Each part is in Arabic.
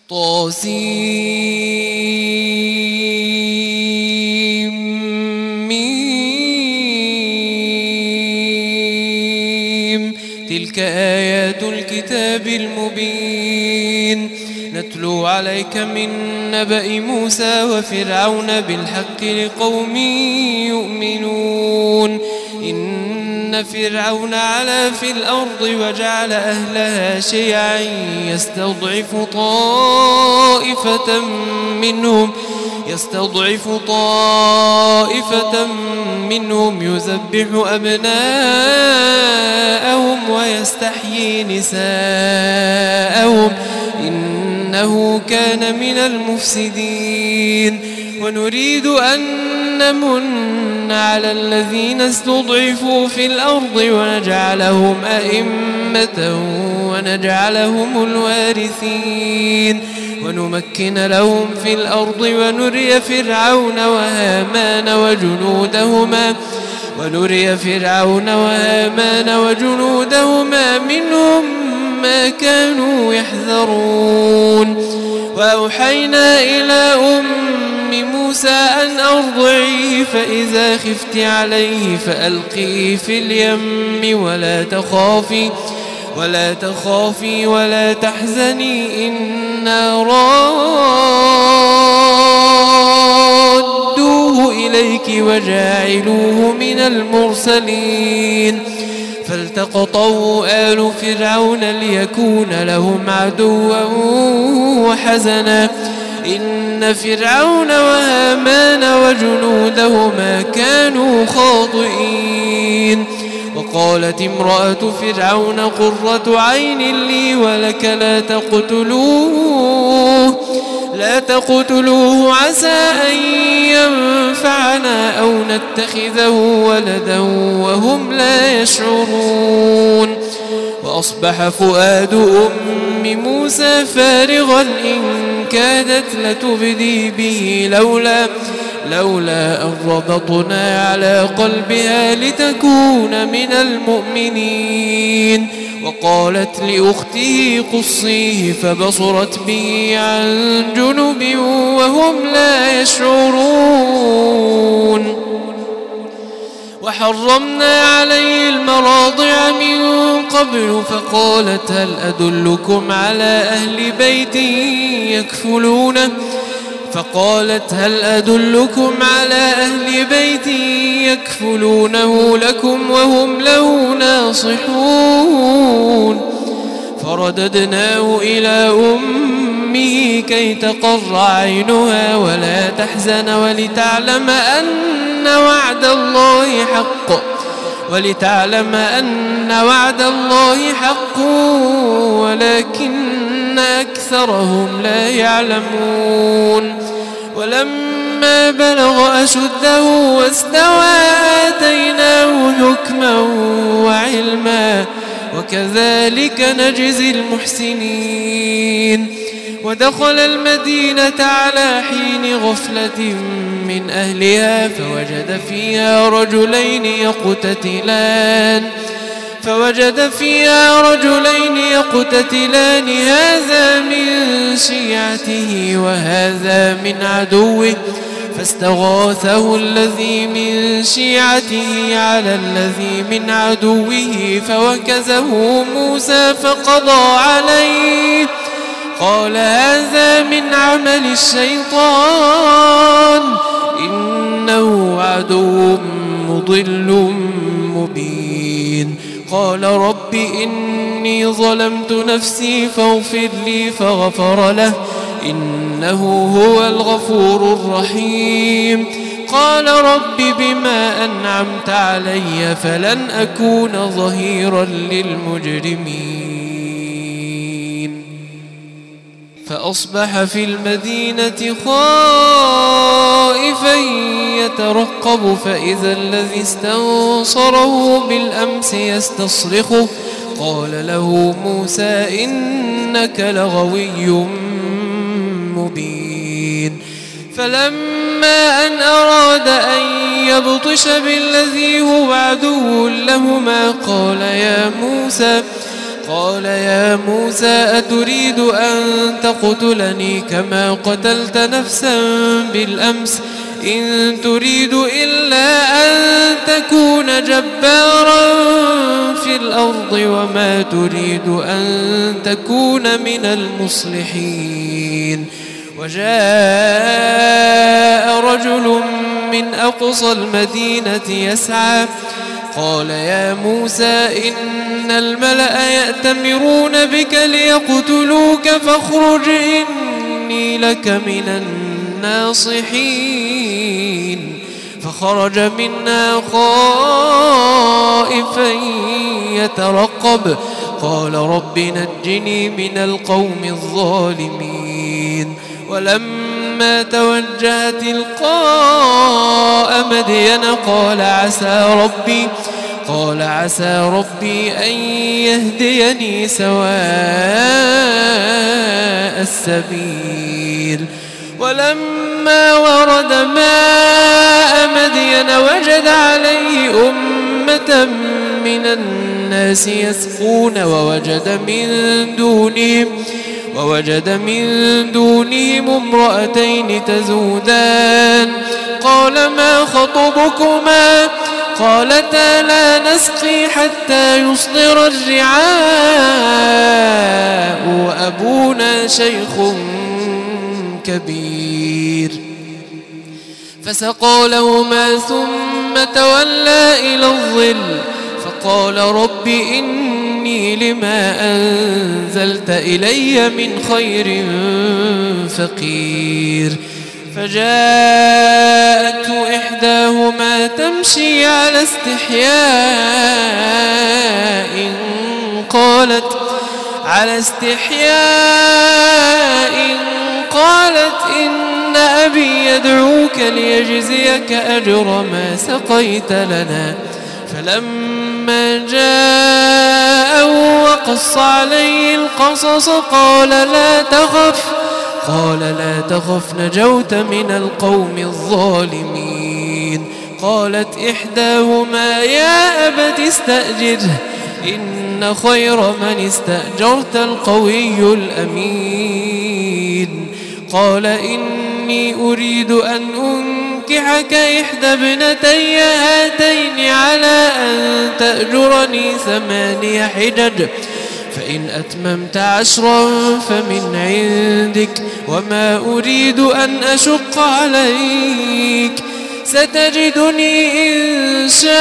طاسيم. تلك آيات الكتاب المبين نتلو عليك من نبأ موسى وفرعون بالحق لقوم يؤمنون. إن فرعون علا في الأرض وجعل أهلها شيعا يستضعف طائفة منهم يذبح أبناءهم ويستحيي نساءهم إنه كان من المفسدين. ونريد أن نمن على الذين استضعفوا في الأرض ونجعلهم أئمة ونجعلهم الوارثين ونمكن لهم في الأرض ونري فرعون وهامان وجنودهما منهم ما كانوا يحذرون. وأوحينا إلى أم موسى أن أرضعيه فإذا خفت عليه فألقيه في اليم ولا تخافي ولا تحزني إنا رادوه إليك وجاعلوه من المرسلين. فالتقطه آل فرعون ليكون لهم عدوا وحزنا إن فرعون وهامان وجنودهما كانوا خاطئين. وقالت امرأة فرعون قرة عين لي ولك لا تقتلوه عسى أن ينفعنا أو نتخذه ولدا وهم لا يشعرون. وأصبح فؤاد أم موسى فارغا إن كادت لتبدي به لولا أن ربطنا على قلبها لتكون من المؤمنين. وقالت لأخته قصيه فبصرت به عن جنب وهم لا يشعرون. وحرمنا عليه المراضع من قبل فقالت هل أدلكم على أهل بيت يكفلونه لكم وهم له ناصحون. فرددناه إلى أمه كي تقر عينها ولا تحزن ولتعلم أن وعد الله حق ولكن أكثرهم لا يعلمون. ولما بلغ أشده واستوى آتيناه حكما وعلما وكذلك نجزي المحسنين. ودخل المدينة على حين غفلة من أهلها فوجد فيها رجلين يقتتلان هذا من شيعته وهذا من عدوه فاستغاثه الذي من شيعته على الذي من عدوه فوكزه موسى فقضى عليه قال هذا من عمل الشيطان إنه عدو مضل مبين. قال رب إني ظلمت نفسي فاغفر لي فغفر له إنه هو الغفور الرحيم. قال رب بما أنعمت علي فلن أكون ظهيرا للمجرمين. فأصبح في المدينة خائفا يترقب فإذا الذي استنصره بالأمس يستصرخه قال له موسى إنك لغوي مبين. فلما أن أراد أن يبطش بالذي هو عدو لهما قال يا موسى أتريد أن تقتلني كما قتلت نفسا بالأمس إن تريد إلا أن تكون جبارا في الأرض وما تريد أن تكون من المصلحين وجاء رجل من أقصى المدينة يسعى قال يا موسى إن الملأ يأتمرون بك ليقتلوك فاخرج إني لك من الناصحين فخرج منا خائفا يترقب قال رب نجني من القوم الظالمين ولما توجه تلقاء مدين قال عسى ربي أن يهديني سواء السبيل ولما ورد ماء مدين وجد عليه أمة من الناس يسقون ووجد من دونهم امرأتين تزودان قال ما خطبكما قالتا لا نسقي حتى يصدر الرعاء وأبونا شيخ كبير فسقى لهما ثم تولى إلى الظل فقال رب إني لما أنزلت إلي من خير فقير فجاءته إحداهما تمشي على استحياء قالت إن أبي يدعوك ليجزيك أجر ما سقيت لنا فلما جاءه وقص عليه القصص قال لا تخف نجوت من القوم الظالمين قالت إحداهما يا أبت استأجره إن خير من استأجرت القوي الأمين قال إني أريد أن أنكحك إحدى ابنتي هاتين على أن تأجرني 8 حجج فإن أتممت 10 فمن عندك وما أريد أن أشق عليك ستجدني إن شاء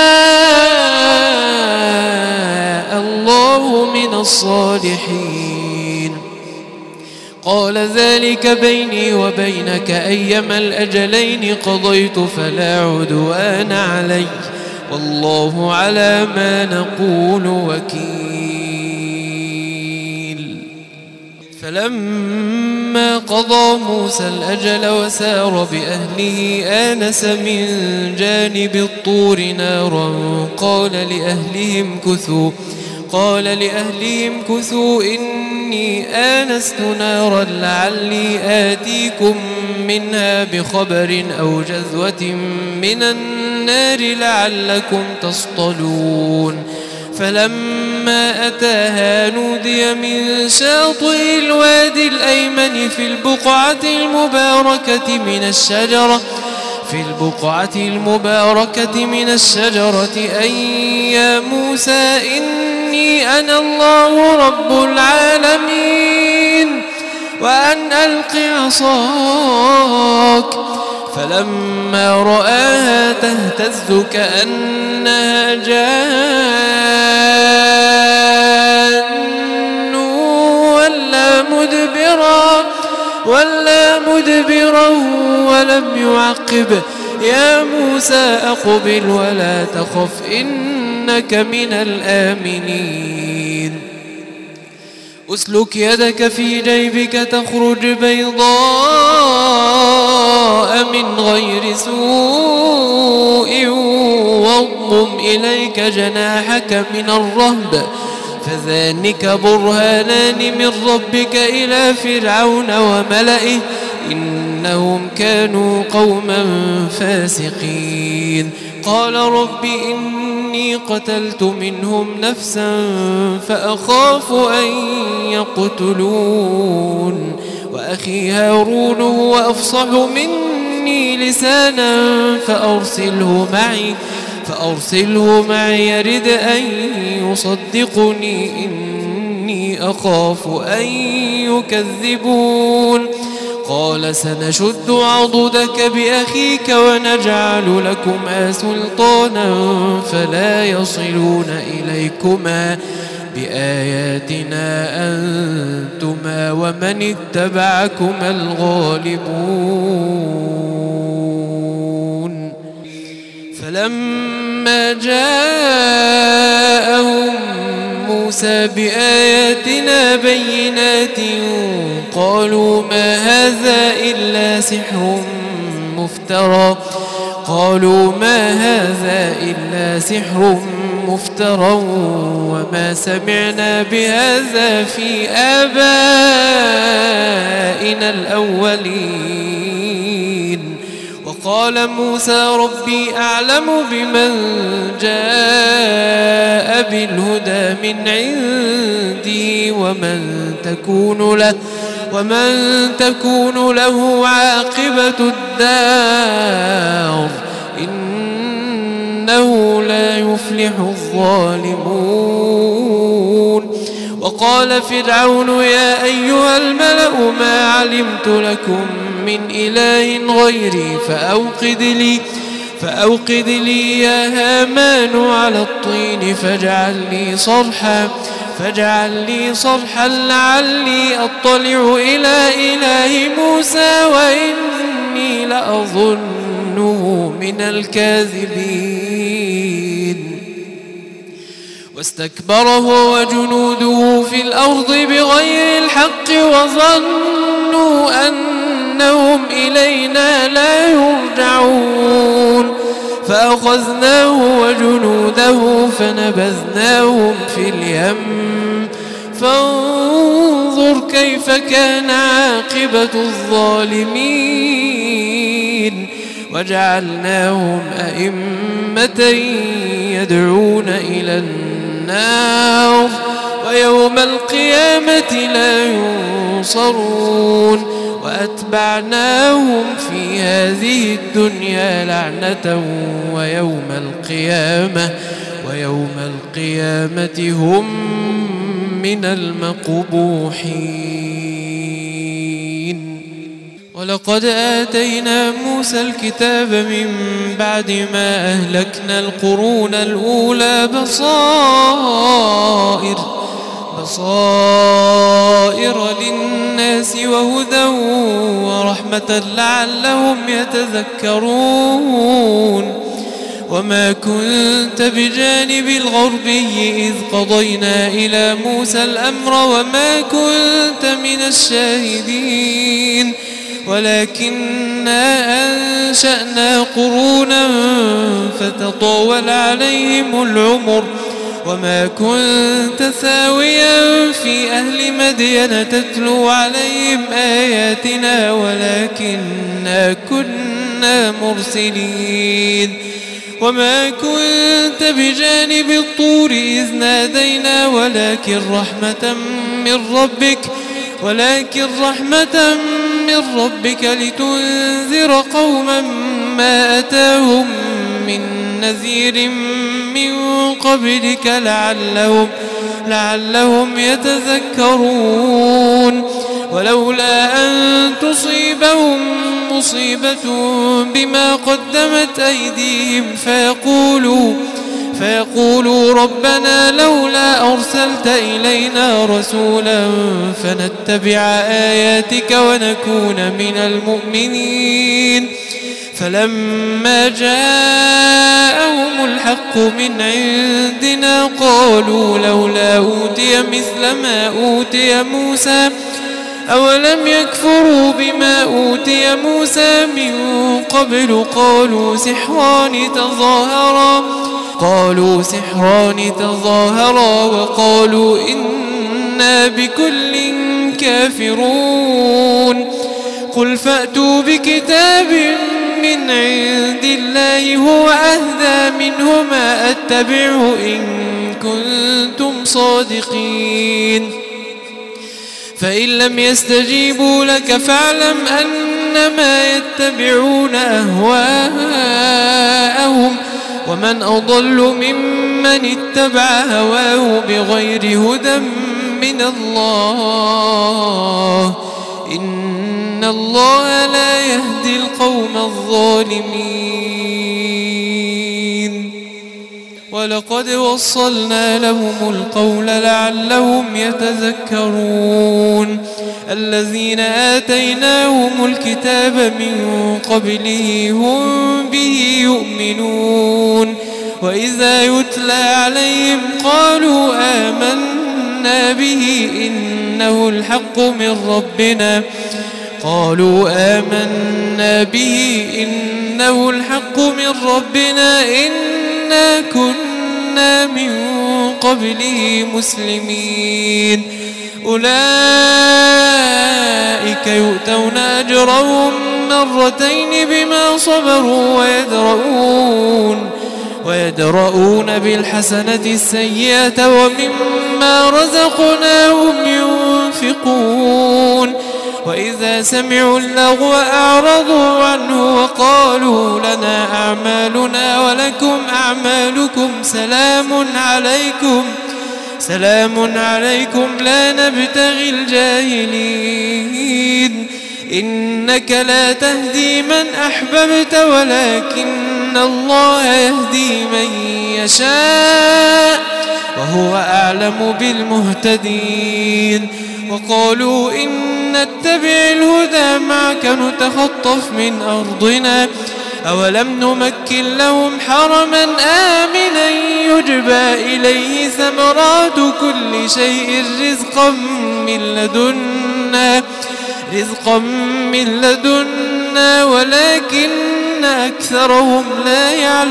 الله من الصالحين قال ذلك بيني وبينك أيما الأجلين قضيت فلا عدوان علي والله على ما نقول وكيل فلما قضى موسى الأجل وسار بأهله آنس من جانب الطور نارا قال لأهلهم كثوا إني آنست نارا لعلي آتيكم منها بخبر أو جذوة من النار لعلكم تصطلون فلما أتاها نودي من شاطئ الوادي الأيمن في البقعة المباركة من الشجرة أن يا موسى إني أنا الله رب العالمين وأن ألق عصاك فلما رآها تهتز كأنها جان ولا مدبرا ولم يعقب يا موسى أقبل ولا تخف إنك من الآمنين أسلك يدك في جيبك تخرج بيضاء من غير سوء واضمم إليك جناحك من الرهب فذلك برهانان من ربك إلى فرعون وملئه إنهم كانوا قوما فاسقين قال رب إني إني قتلت منهم نفسا فأخاف أن يقتلون وأخي هارون هو أفصح مني لسانا فأرسله معي يرد أن يصدقني إني أخاف أن يكذبون قال سنشد عضدك بأخيك ونجعل لكما سلطانا فلا يصلون إليكما بآياتنا أنتما ومن اتبعكما الغالبون فلما جاءهم موسى بآياتنا بينات قالوا ما هذا إلا سحر مفترى وما سمعنا بهذا في آبائنا الأولين وقال موسى ربي أعلم بمن جاء بالهدى من عندي ومن تكون له عاقبة الدار إنه لا يفلح الظالمون وقال فرعون يا أيها الملأ ما علمت لكم من إله غيري فأوقد لي يا هامان على الطين فاجعل لي صرحا لعلي أطلع إلى إله موسى وإني لأظنه من الكاذبين واستكبر هو وجنوده في الأرض بغير الحق وظنوا أنهم إلينا لا يرجعون فأخذناه وجنوده فنبذناهم في اليم فانظر كيف كان عاقبة الظالمين وجعلناهم أئمة يدعون إلى النار ويوم القيامة لا ينصرون وأتبعناهم في هذه الدنيا لعنة ويوم القيامة هم من المقبوحين ولقد آتينا موسى الكتاب من بعد ما أهلكنا القرون الأولى بصائر للناس وهدى ورحمة لعلهم يتذكرون وما كنت بجانب الغربي إذ قضينا إلى موسى الأمر وما كنت من الشاهدين ولكننا أنشأنا قرونا فتطاول عليهم العمر وما كنت ثاويا في أهل مدين تتلو عليهم آياتنا ولكننا كنا مرسلين وما كنت بجانب الطور إذ نادينا ولكن رحمة من ربك لتنذر قوما ما أتاهم من نذير من قبلك لعلهم يتذكرون ولولا أن تصيبهم مصيبة بما قدمت أيديهم فيقولوا ربنا لولا أرسلت إلينا رسولا فنتبع آياتك ونكون من المؤمنين فلما جاءهم الحق من عندنا قالوا لولا أوتي مثل ما أوتي موسى أولم يكفروا بما أوتي موسى من قبل قالوا سحران تظاهرا وقالوا إنا بكل كافرون قل فأتوا بكتاب من من عند الله هو أهدى منهما أتبعه إن كنتم صادقين فإن لم يستجيبوا لك فاعلم أنما يتبعون أهواءهم ومن أضل ممن اتبع هواه بغير هدى من الله إن الله لا يهدي القوم الظالمين ولقد وصلنا لهم القول لعلهم يتذكرون الذين آتيناهم الكتاب من قبله هم به يؤمنون وإذا يتلى عليهم قالوا آمنا به إنه الحق من ربنا إنا كنا من قبله مسلمين أولئك يؤتون أجرهم مرتين بما صبروا ويدرؤون بالحسنة السيئة ومما رزقناهم ينفقون وإذا سمعوا اللغو أعرضوا عنه وقالوا لنا أعمالنا ولكم أعمالكم سلام عليكم لا نبتغي الجاهلين إنك لا تهدي من أحببت ولكن الله يهدي من يشاء وهو أعلم بالمهتدين وقالوا إن نتبع الهدى معك نتخطف من أرضنا أولم نمكن لهم حرما آمنا يجبى إليه ثمرات كل شيء رزقا من لدنا ولكن أكثرهم لا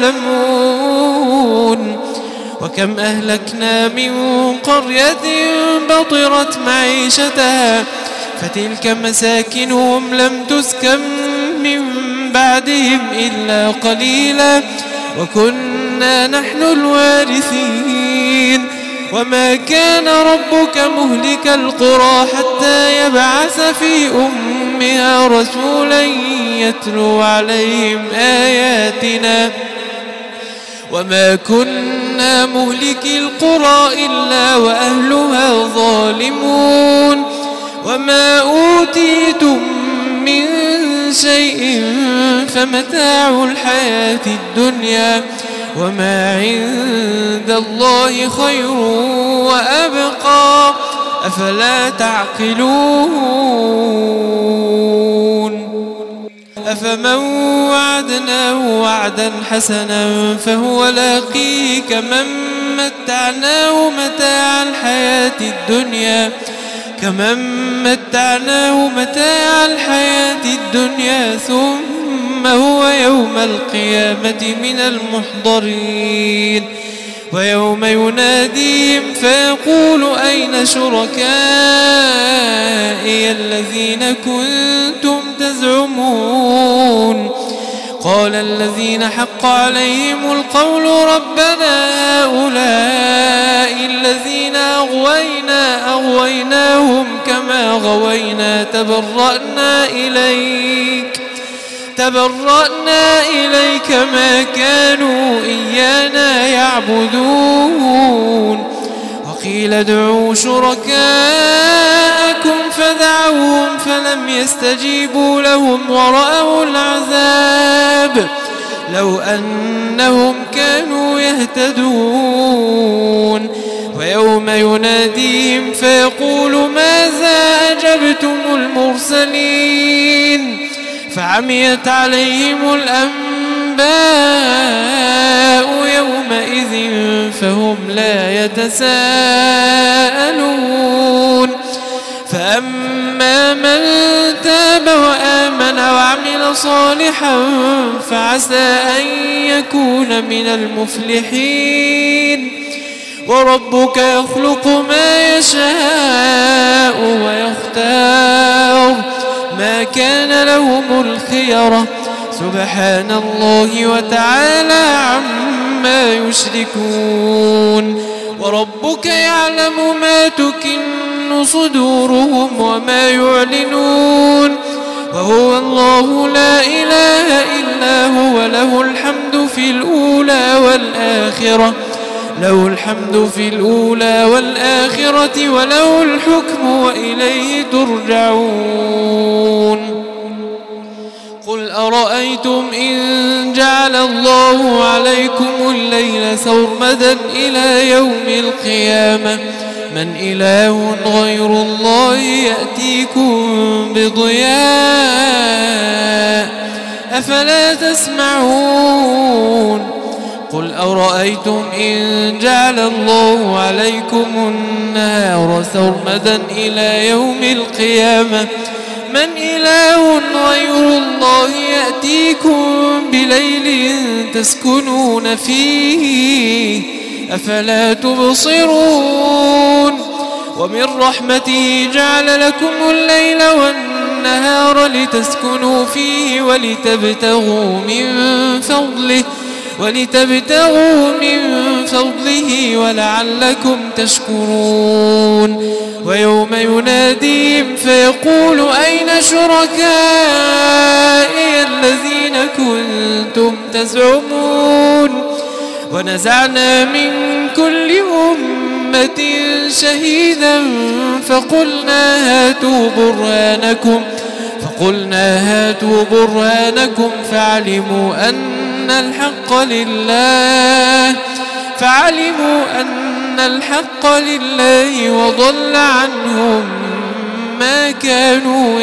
يعلمون وكم أهلكنا من قرية بطرت معيشتها فتلك مساكنهم لم تسكن من بعدهم إلا قليلا وكنا نحن الوارثين وما كان ربك مهلك القرى حتى يبعث في أمها رسولا يتلو عليهم آياتنا وما كنا مهلك القرى إلا وأهلها ظالمون وما أوتيتم من شيء فمتاع الحياة الدنيا وما عند الله خير وأبقى أفلا تعقلون أفمن وعدناه وعدا حسنا فهو لاقيه كمن متعناه متاع الحياة الدنيا ثم هو يوم القيامة من المحضرين ويوم يناديهم فيقول أين شركائي الذين كنتم تزعمون قال الذين حق عليهم القول ربنا هؤلاء الذين أغويناهم كما غوينا تبرأنا إليك ما كانوا إيانا يعبدون وقيل ادعوا شركاءكم فدعوهم فلم يستجيبوا لهم ورأوا العذاب لو أنهم كانوا يهتدون ويوم يناديهم فيقول ماذا أجبتم المرسلين فعميت عليهم الأنباء يومئذ فهم لا يتساءلون فأما من تاب وآمن وعمل صالحا فعسى أن يكون من المفلحين وربك يخلق ما يشاء ويختار ما كان لهم الخيرة سبحان الله وتعالى عما يشركون. وربك يعلم ما تكن صدورهم وما يعلنون، وهو الله لا إله إلا هو، له الحمد في الأولى والآخرة، له الحمد في الأولى والآخرة، وله الحكم وإليه ترجعون. قل أرأيتم إن جعل الله عليكم الليل سرمدا إلى يوم القيامة من إله غير الله يأتيكم بضياء أفلا تسمعون. قل أرأيتم إن جعل الله عليكم النهار سرمدا إلى يوم القيامة من إله غير الله يأتيكم بليل تسكنون فيه أفلا تبصرون. ومن رحمته جعل لكم الليل والنهار لتسكنوا فيه ولتبتغوا من فضله ولعلكم تشكرون. ويوم يناديهم فيقول أين شركائي الذين كنتم تزعمون. ونزعنا من كل أمة شهيدا فقلنا هاتوا برهانكم فعلموا أن الحق لله وضل عنهم ما كانوا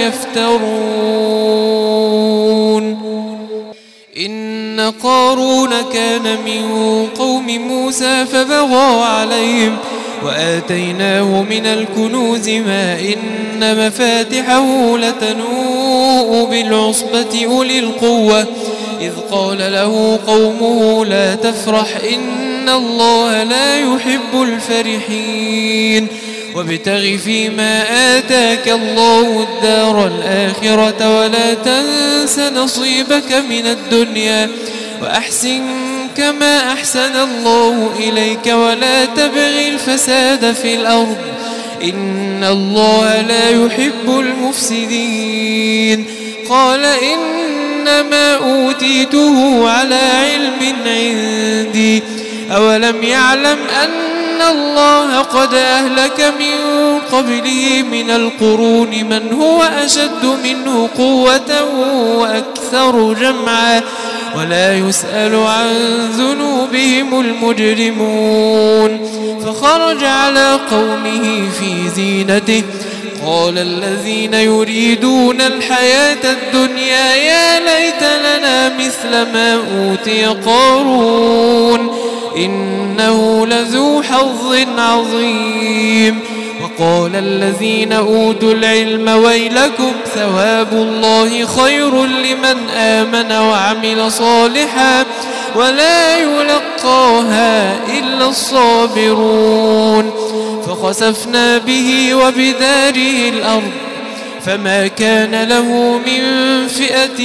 يفترون. إن قارون كان من قوم موسى فبغى عليهم وآتيناه من الكنوز ما إن مفاتحه لتنوء بالعصبة أولي القوة إذ قال له قومه لا تفرح إن الله لا يحب الفرحين وابتغ فيما آتاك الله الدار الآخرة ولا تنس نصيبك من الدنيا وأحسن كما أحسن الله إليك ولا تبغ الفساد في الأرض إن الله لا يحب المفسدين. قال إنما أوتيته على علم عندي أولم يعلم أن الله قد أهلك من قبله من القرون من هو أشد منه قوة وأكثر جمعا ولا يسأل عن ذنوبهم المجرمون. فخرج على قومه في زينته قال الذين يريدون الحياة الدنيا يا ليت لنا مثل ما أوتي قارون إنه لذو حظ عظيم. وقال الذين أوتوا العلم ويلكم ثواب الله خير لمن آمن وعمل صالحا ولا يلقاها إلا الصابرون. فخسفنا به وبداره الأرض فما كان له من فئة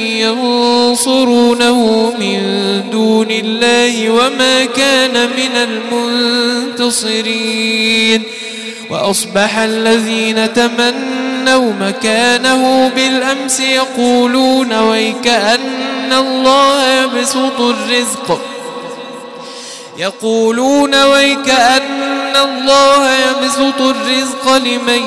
ينصرونه من دون الله وما كان من المنتصرين. وأصبح الذين تمنوا مكانه بالأمس يقولون ويكأن الله يبسط الرزق لمن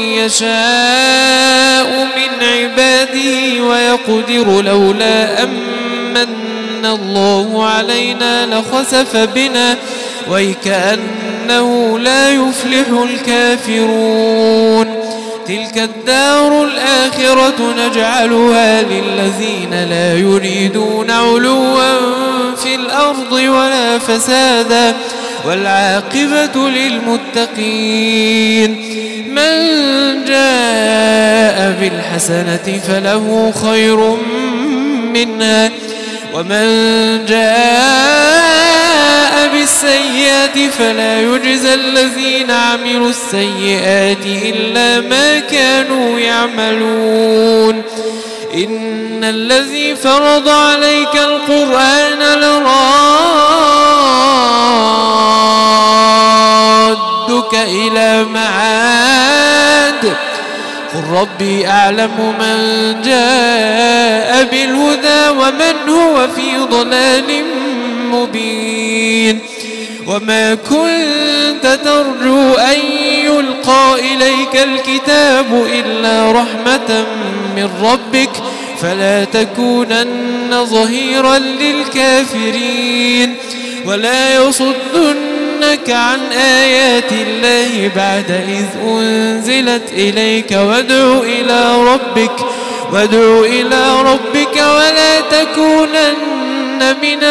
يشاء من عباده ويقدر لولا أمن الله علينا لخسف بنا ويكأنه لا يفلح الكافرون. تلك الدار الآخرة نجعلها للذين لا يريدون علوا في الأرض ولا فسادا والعاقبة للمتقين. من جاء بالحسنة فله خير منها ومن جاء بالسيئة فلا يجزى الذين عملوا السيئات إلا ما كانوا يعملون. إن الذي فرض عليك القرآن لرادك إلى معاد قل ربي أعلم من جاء بالهدى ومن هو في ضلال مبين وما كنت ترجو أن يلقى إليك الكتاب إلا رحمة من ربك فلا تكونن ظهيرا للكافرين ولا يصدنك عن آيات الله بعد إذ أنزلت إليك وادع إلى ربك ولا تكونن من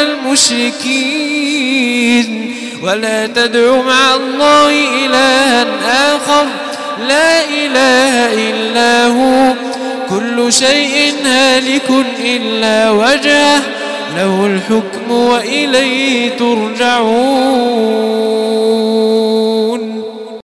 المشركين ولا تدع مع الله إلها آخر لا إله إلا هو كل شيء هالك إلا وجهه له الحكم وإليه ترجعون.